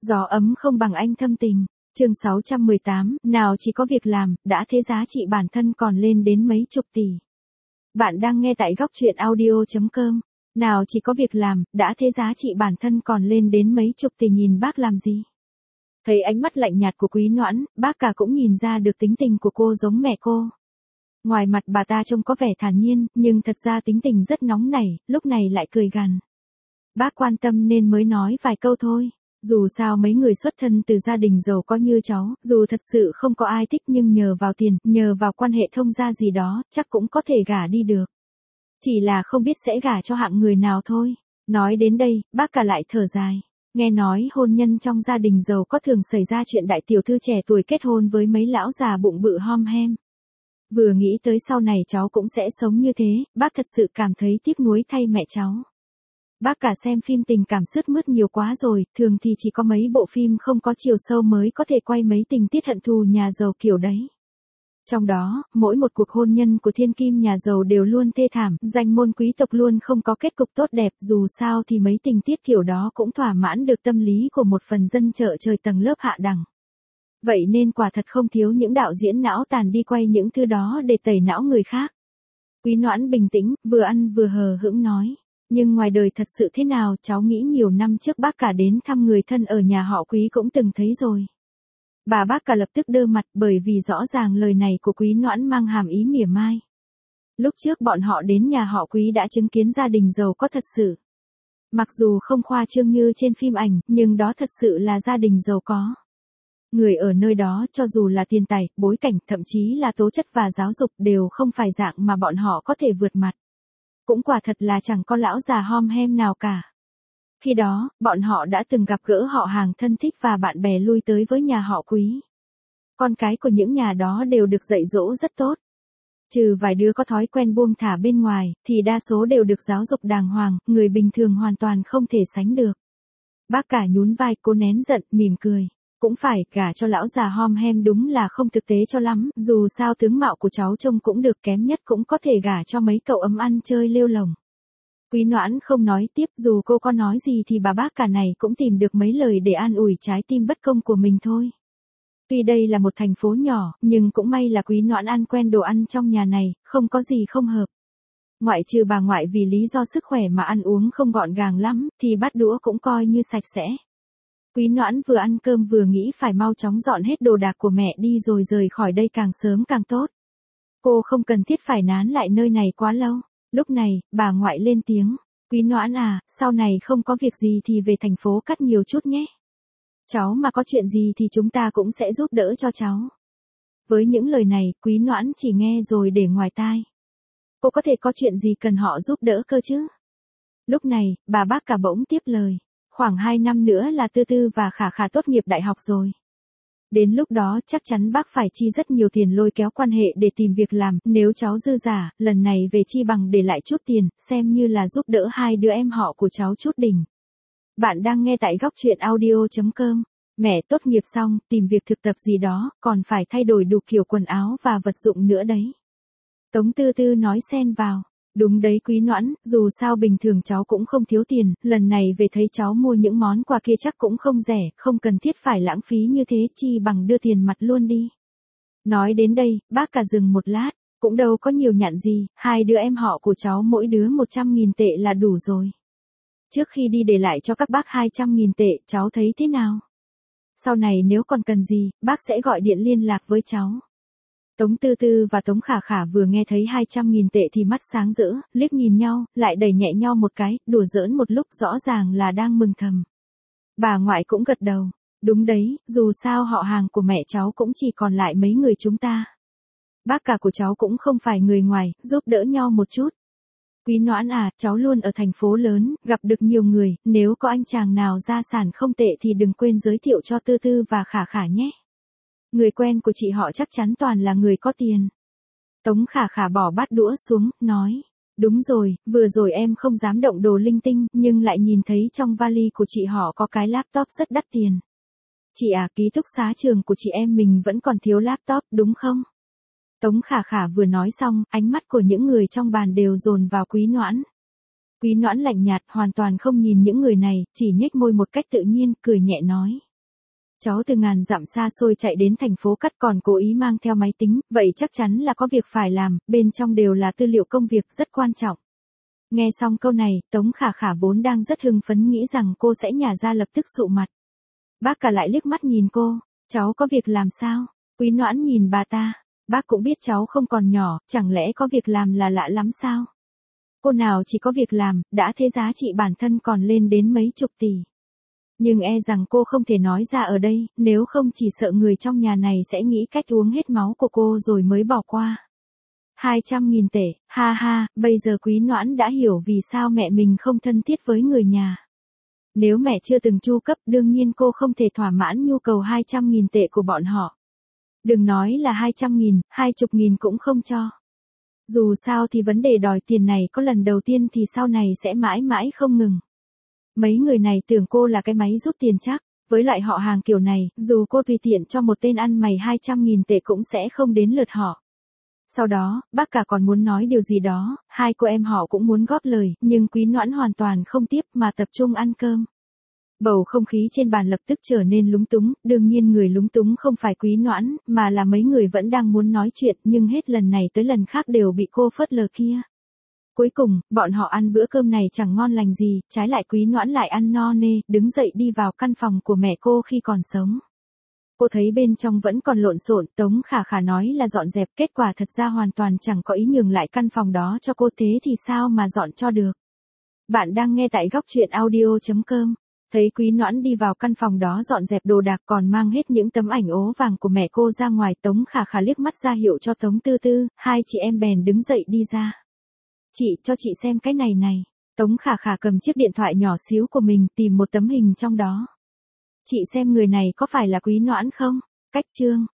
Gió ấm không bằng anh thâm tình. Chương 618, nào chỉ có việc làm, đã thế giá trị bản thân còn lên đến mấy chục tỷ. Bạn đang nghe tại góc truyện audio.com. Nào chỉ có việc làm, đã thế giá trị bản thân còn lên đến mấy chục tỷ, nhìn bác làm gì. Thấy ánh mắt lạnh nhạt của Quý Noãn, bác cả cũng nhìn ra được tính tình của cô giống mẹ cô. Ngoài mặt bà ta trông có vẻ thản nhiên, nhưng thật ra tính tình rất nóng nảy, lúc này lại cười gằn. Bác quan tâm nên mới nói vài câu thôi. Dù sao mấy người xuất thân từ gia đình giàu có như cháu, dù thật sự không có ai thích nhưng nhờ vào tiền, nhờ vào quan hệ thông gia gì đó, chắc cũng có thể gả đi được. Chỉ là không biết sẽ gả cho hạng người nào thôi. Nói đến đây, bác cả lại thở dài. Nghe nói hôn nhân trong gia đình giàu có thường xảy ra chuyện đại tiểu thư trẻ tuổi kết hôn với mấy lão già bụng bự hom hem. Vừa nghĩ tới sau này cháu cũng sẽ sống như thế, bác thật sự cảm thấy tiếc nuối thay mẹ cháu. Bác cả xem phim tình cảm sướt mướt nhiều quá rồi, thường thì chỉ có mấy bộ phim không có chiều sâu mới có thể quay mấy tình tiết hận thù nhà giàu kiểu đấy. Trong đó, mỗi một cuộc hôn nhân của thiên kim nhà giàu đều luôn thê thảm, danh môn quý tộc luôn không có kết cục tốt đẹp, dù sao thì mấy tình tiết kiểu đó cũng thỏa mãn được tâm lý của một phần dân chợ trời tầng lớp hạ đẳng. Vậy nên quả thật không thiếu những đạo diễn não tàn đi quay những thứ đó để tẩy não người khác. Quý Noãn bình tĩnh, vừa ăn vừa hờ hững nói. Nhưng ngoài đời thật sự thế nào, cháu nghĩ nhiều năm trước bác cả đến thăm người thân ở nhà họ Quý cũng từng thấy rồi. Bác cả lập tức đơ mặt bởi vì rõ ràng lời này của Quý Noãn mang hàm ý mỉa mai. Lúc trước bọn họ đến nhà họ Quý đã chứng kiến gia đình giàu có thật sự. Mặc dù không khoa trương như trên phim ảnh, nhưng đó thật sự là gia đình giàu có. Người ở nơi đó cho dù là tiền tài, bối cảnh, thậm chí là tố chất và giáo dục đều không phải dạng mà bọn họ có thể vượt mặt. Cũng quả thật là chẳng có lão già hom hem nào cả. Khi đó, bọn họ đã từng gặp gỡ họ hàng thân thích và bạn bè lui tới với nhà họ Quý. Con cái của những nhà đó đều được dạy dỗ rất tốt. Trừ vài đứa có thói quen buông thả bên ngoài, thì đa số đều được giáo dục đàng hoàng, người bình thường hoàn toàn không thể sánh được. Bác cả nhún vai, cô nén giận, mỉm cười. Cũng phải, gả cho lão già hom hem đúng là không thực tế cho lắm, dù sao tướng mạo của cháu trông cũng được, kém nhất cũng có thể gả cho mấy cậu ấm ăn chơi lêu lồng. Quý Noãn không nói tiếp, dù cô có nói gì thì bác cả này cũng tìm được mấy lời để an ủi trái tim bất công của mình thôi. Tuy đây là một thành phố nhỏ, nhưng cũng may là Quý Noãn ăn quen đồ ăn trong nhà này, không có gì không hợp. Ngoại trừ bà ngoại vì lý do sức khỏe mà ăn uống không gọn gàng lắm, thì bát đũa cũng coi như sạch sẽ. Quý Noãn vừa ăn cơm vừa nghĩ phải mau chóng dọn hết đồ đạc của mẹ đi rồi rời khỏi đây càng sớm càng tốt. Cô không cần thiết phải nán lại nơi này quá lâu. Lúc này, bà ngoại lên tiếng. Quý Noãn à, sau này không có việc gì thì về thành phố cắt nhiều chút nhé. Cháu mà có chuyện gì thì chúng ta cũng sẽ giúp đỡ cho cháu. Với những lời này, Quý Noãn chỉ nghe rồi để ngoài tai. Cô có thể có chuyện gì cần họ giúp đỡ cơ chứ? Lúc này, bác cả bỗng tiếp lời. Khoảng 2 năm nữa là Tư Tư và Khả Khả tốt nghiệp đại học rồi. Đến lúc đó chắc chắn bác phải chi rất nhiều tiền lôi kéo quan hệ để tìm việc làm, nếu cháu dư giả, lần này về chi bằng để lại chút tiền, xem như là giúp đỡ hai đứa em họ của cháu chút đỉnh. Bạn đang nghe tại góc truyện audio.com. Mẹ tốt nghiệp xong, tìm việc thực tập gì đó, còn phải thay đổi đủ kiểu quần áo và vật dụng nữa đấy. Tống Tư Tư nói xen vào. Đúng đấy Quý Noãn, dù sao bình thường cháu cũng không thiếu tiền, lần này về thấy cháu mua những món quà kia chắc cũng không rẻ, không cần thiết phải lãng phí như thế, chi bằng đưa tiền mặt luôn đi. Nói đến đây, bác cả dừng một lát, cũng đâu có nhiều nhặn gì, hai đứa em họ của cháu mỗi đứa 100.000 tệ là đủ rồi. Trước khi đi để lại cho các bác 200.000 tệ, cháu thấy thế nào? Sau này nếu còn cần gì, bác sẽ gọi điện liên lạc với cháu. Tống Tư Tư và Tống Khả Khả vừa nghe thấy 200.000 tệ thì mắt sáng rỡ, liếc nhìn nhau, lại đẩy nhẹ nhau một cái, đùa giỡn một lúc rõ ràng là đang mừng thầm. Bà ngoại cũng gật đầu. Đúng đấy, dù sao họ hàng của mẹ cháu cũng chỉ còn lại mấy người chúng ta. Bác cả của cháu cũng không phải người ngoài, giúp đỡ nhau một chút. Quý Noãn à, cháu luôn ở thành phố lớn, gặp được nhiều người, nếu có anh chàng nào gia sản không tệ thì đừng quên giới thiệu cho Tư Tư và Khả Khả nhé. Người quen của chị họ chắc chắn toàn là người có tiền. Tống Khả Khả bỏ bát đũa xuống, nói. Đúng rồi, vừa rồi em không dám động đồ linh tinh, nhưng lại nhìn thấy trong vali của chị họ có cái laptop rất đắt tiền. Chị à, ký túc xá trường của chị em mình vẫn còn thiếu laptop, đúng không? Tống Khả Khả vừa nói xong, ánh mắt của những người trong bàn đều dồn vào Quý Noãn. Quý Noãn lạnh nhạt, hoàn toàn không nhìn những người này, chỉ nhếch môi một cách tự nhiên, cười nhẹ nói. cháu từ ngàn dặm xa xôi chạy đến thành phố Cát còn cố ý mang theo máy tính, vậy chắc chắn là có việc phải làm, bên trong đều là tư liệu công việc rất quan trọng. Nghe xong câu này, Tống Khả Khả vốn đang rất hưng phấn nghĩ rằng cô sẽ nhả ra lập tức sụ mặt. Bác cả lại liếc mắt nhìn cô, cháu có việc làm sao? Quý Noãn nhìn bà ta, bác cũng biết cháu không còn nhỏ, chẳng lẽ có việc làm là lạ lắm sao? Cô nào chỉ có việc làm, đã thế giá trị bản thân còn lên đến mấy chục tỷ. Nhưng e rằng cô không thể nói ra ở đây, nếu không chỉ sợ người trong nhà này sẽ nghĩ cách uống hết máu của cô rồi mới bỏ qua. 200.000 tệ, ha ha, bây giờ Quý Noãn đã hiểu vì sao mẹ mình không thân thiết với người nhà. Nếu mẹ chưa từng chu cấp đương nhiên cô không thể thỏa mãn nhu cầu 200.000 tệ của bọn họ. Đừng nói là 200.000, 20.000 cũng không cho. Dù sao thì vấn đề đòi tiền này có lần đầu tiên thì sau này sẽ mãi mãi không ngừng. Mấy người này tưởng cô là cái máy rút tiền chắc, với lại họ hàng kiểu này, dù cô tùy tiện cho một tên ăn mày 200.000 tệ cũng sẽ không đến lượt họ. Sau đó, bác cả còn muốn nói điều gì đó, hai cô em họ cũng muốn góp lời, nhưng Quý Noãn hoàn toàn không tiếp mà tập trung ăn cơm. Bầu không khí trên bàn lập tức trở nên lúng túng, đương nhiên người lúng túng không phải Quý Noãn, mà là mấy người vẫn đang muốn nói chuyện nhưng hết lần này tới lần khác đều bị cô phớt lờ kia. Cuối cùng, bọn họ ăn bữa cơm này chẳng ngon lành gì, trái lại Quý Noãn lại ăn no nê, đứng dậy đi vào căn phòng của mẹ cô khi còn sống. Cô thấy bên trong vẫn còn lộn xộn, Tống Khả Khả nói là dọn dẹp, kết quả thật ra hoàn toàn chẳng có ý nhường lại căn phòng đó cho cô, thế thì sao mà dọn cho được. Bạn đang nghe tại góc truyện audio.com. Thấy Quý Noãn đi vào căn phòng đó dọn dẹp đồ đạc còn mang hết những tấm ảnh ố vàng của mẹ cô ra ngoài, Tống Khả Khả liếc mắt ra hiệu cho Tống Tư Tư, hai chị em bèn đứng dậy đi ra. Chị, cho chị xem cái này này. Tống Khả Khả cầm chiếc điện thoại nhỏ xíu của mình tìm một tấm hình trong đó. Chị xem người này có phải là Quý Noãn không? Cách chương.